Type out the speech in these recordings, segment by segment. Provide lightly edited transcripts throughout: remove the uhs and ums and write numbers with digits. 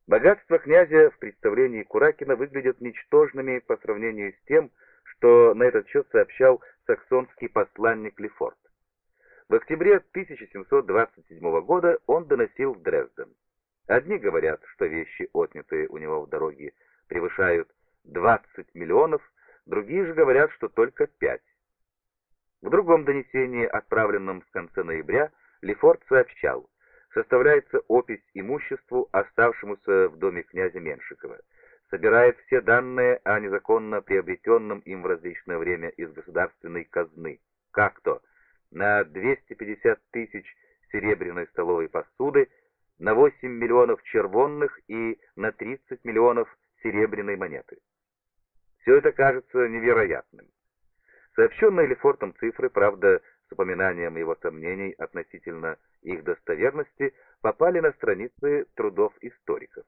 Богатства князя в представлении Куракина выглядят ничтожными по сравнению с тем, что на этот счет сообщал саксонский посланник Лефорт. В октябре 1727 года он доносил в Дрезден. Одни говорят, что вещи, отнятые у него в дороге, превышают 20 миллионов, другие же говорят, что только 5. В другом донесении, отправленном в конце ноября, Лефорт сообщал: составляется опись имуществу, оставшемуся в доме князя Меншикова, собирает все данные о незаконно приобретенном им в различное время из государственной казны, как то на 250 тысяч серебряной столовой посуды, на 8 миллионов червонных и на 30 миллионов серебряной монеты. Все это кажется невероятным. Сообщенные Лефортом цифры, правда, с упоминанием его сомнений относительно их достоверности, попали на страницы трудов историков.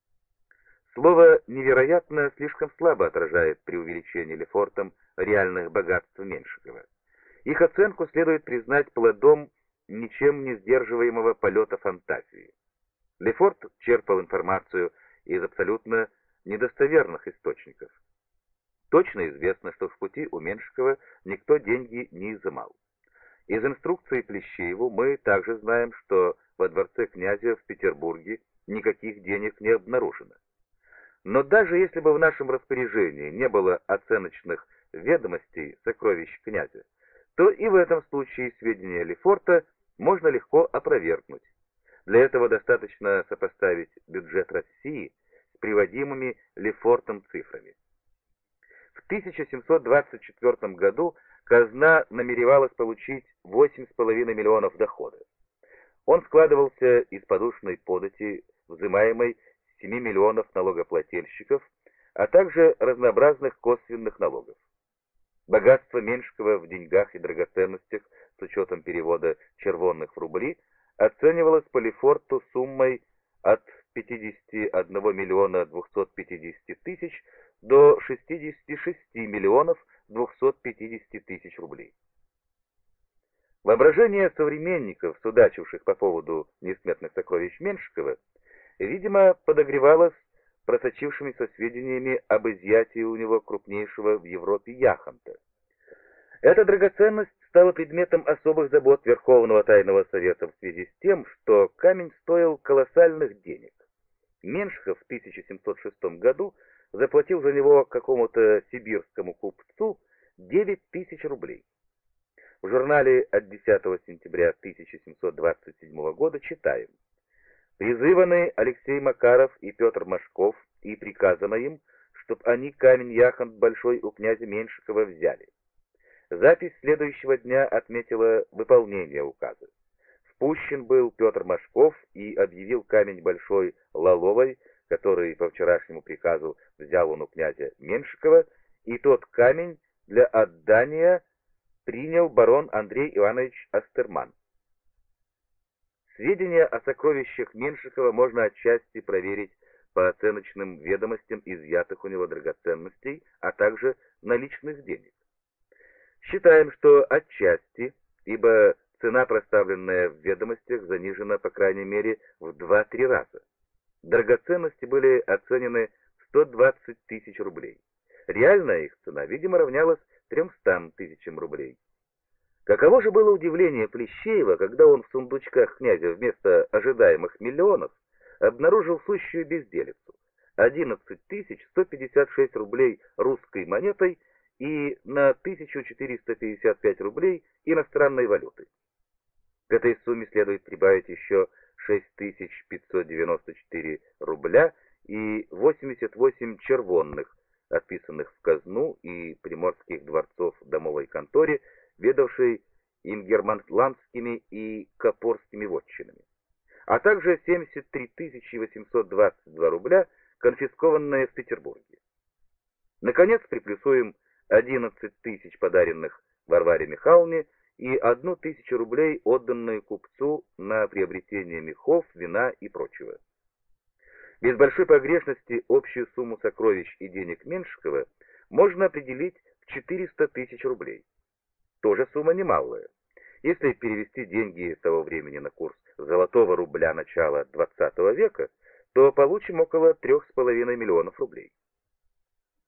Слово «невероятно» слишком слабо отражает преувеличение Лефортом реальных богатств Меншикова. Их оценку следует признать плодом ничем не сдерживаемого полета фантазии. Лефорт черпал информацию из абсолютно недостоверных источников. Точно известно, что в пути у Меншикова никто деньги не изымал. Из инструкции Плещееву мы также знаем, что во дворце князя в Петербурге никаких денег не обнаружено. Но даже если бы в нашем распоряжении не было оценочных ведомостей сокровищ князя, то и в этом случае сведения Лефорта можно легко опровергнуть. Для этого достаточно сопоставить бюджет России с приводимыми Лефортом цифрами. В 1724 году казна намеревалась получить 8,5 миллионов дохода. Он складывался из подушной подати, взимаемой с 7 миллионов налогоплательщиков, а также разнообразных косвенных налогов. Богатство Меншикова в деньгах и драгоценностях с учетом перевода червонных в рубли оценивалось по Лефорту суммой от 51 миллиона 250 тысяч до 66 миллионов 250 тысяч рублей. Воображение современников, судачивших по поводу несметных сокровищ Меншикова, видимо, подогревалось просочившимися сведениями об изъятии у него крупнейшего в Европе яхонта. Эта драгоценность стала предметом особых забот Верховного Тайного Совета в связи с тем, что камень стоил колоссальных денег. Меншиков в 1706 году заплатил за него какому-то сибирскому купцу 9 тысяч рублей. В журнале от 10 сентября 1727 года читаем: «Призываны Алексей Макаров и Петр Машков, и приказано им, чтоб они камень-яхонт большой у князя Меншикова взяли». Запись следующего дня отметила выполнение указа. Впущен был Петр Машков и объявил камень большой Лаловой, который по вчерашнему приказу взял он у князя Меншикова, и тот камень для отдания принял барон Андрей Иванович Астерман. Сведения о сокровищах Меншикова можно отчасти проверить по оценочным ведомостям изъятых у него драгоценностей, а также наличных денег. Считаем, что отчасти, ибо цена, проставленная в ведомостях, занижена по крайней мере в 2-3 раза. Драгоценности были оценены в 120 тысяч рублей. Реальная их цена, видимо, равнялась 300 тысячам рублей. Каково же было удивление Плещеева, когда он в сундучках князя вместо ожидаемых миллионов обнаружил сущую безделицу — 11 156 рублей русской монетой и на 1455 рублей иностранной валюты. К этой сумме следует прибавить еще 6594 рубля и 88 червонных, отписанных в казну и приморских дворцов домовой конторе, ведавшей ингерманландскими и копорскими вотчинами, а также 73 822 рубля, конфискованные в Петербурге. Наконец, приплюсуем 11 тысяч, подаренных Варваре Михайловне, и 1 тысячу рублей, отданную купцу на приобретение мехов, вина и прочего. Без большой погрешности общую сумму сокровищ и денег Меншикова можно определить в 400 тысяч рублей. Тоже сумма немалая. Если перевести деньги того времени на курс золотого рубля начала XX века, то получим около 3,5 миллионов рублей.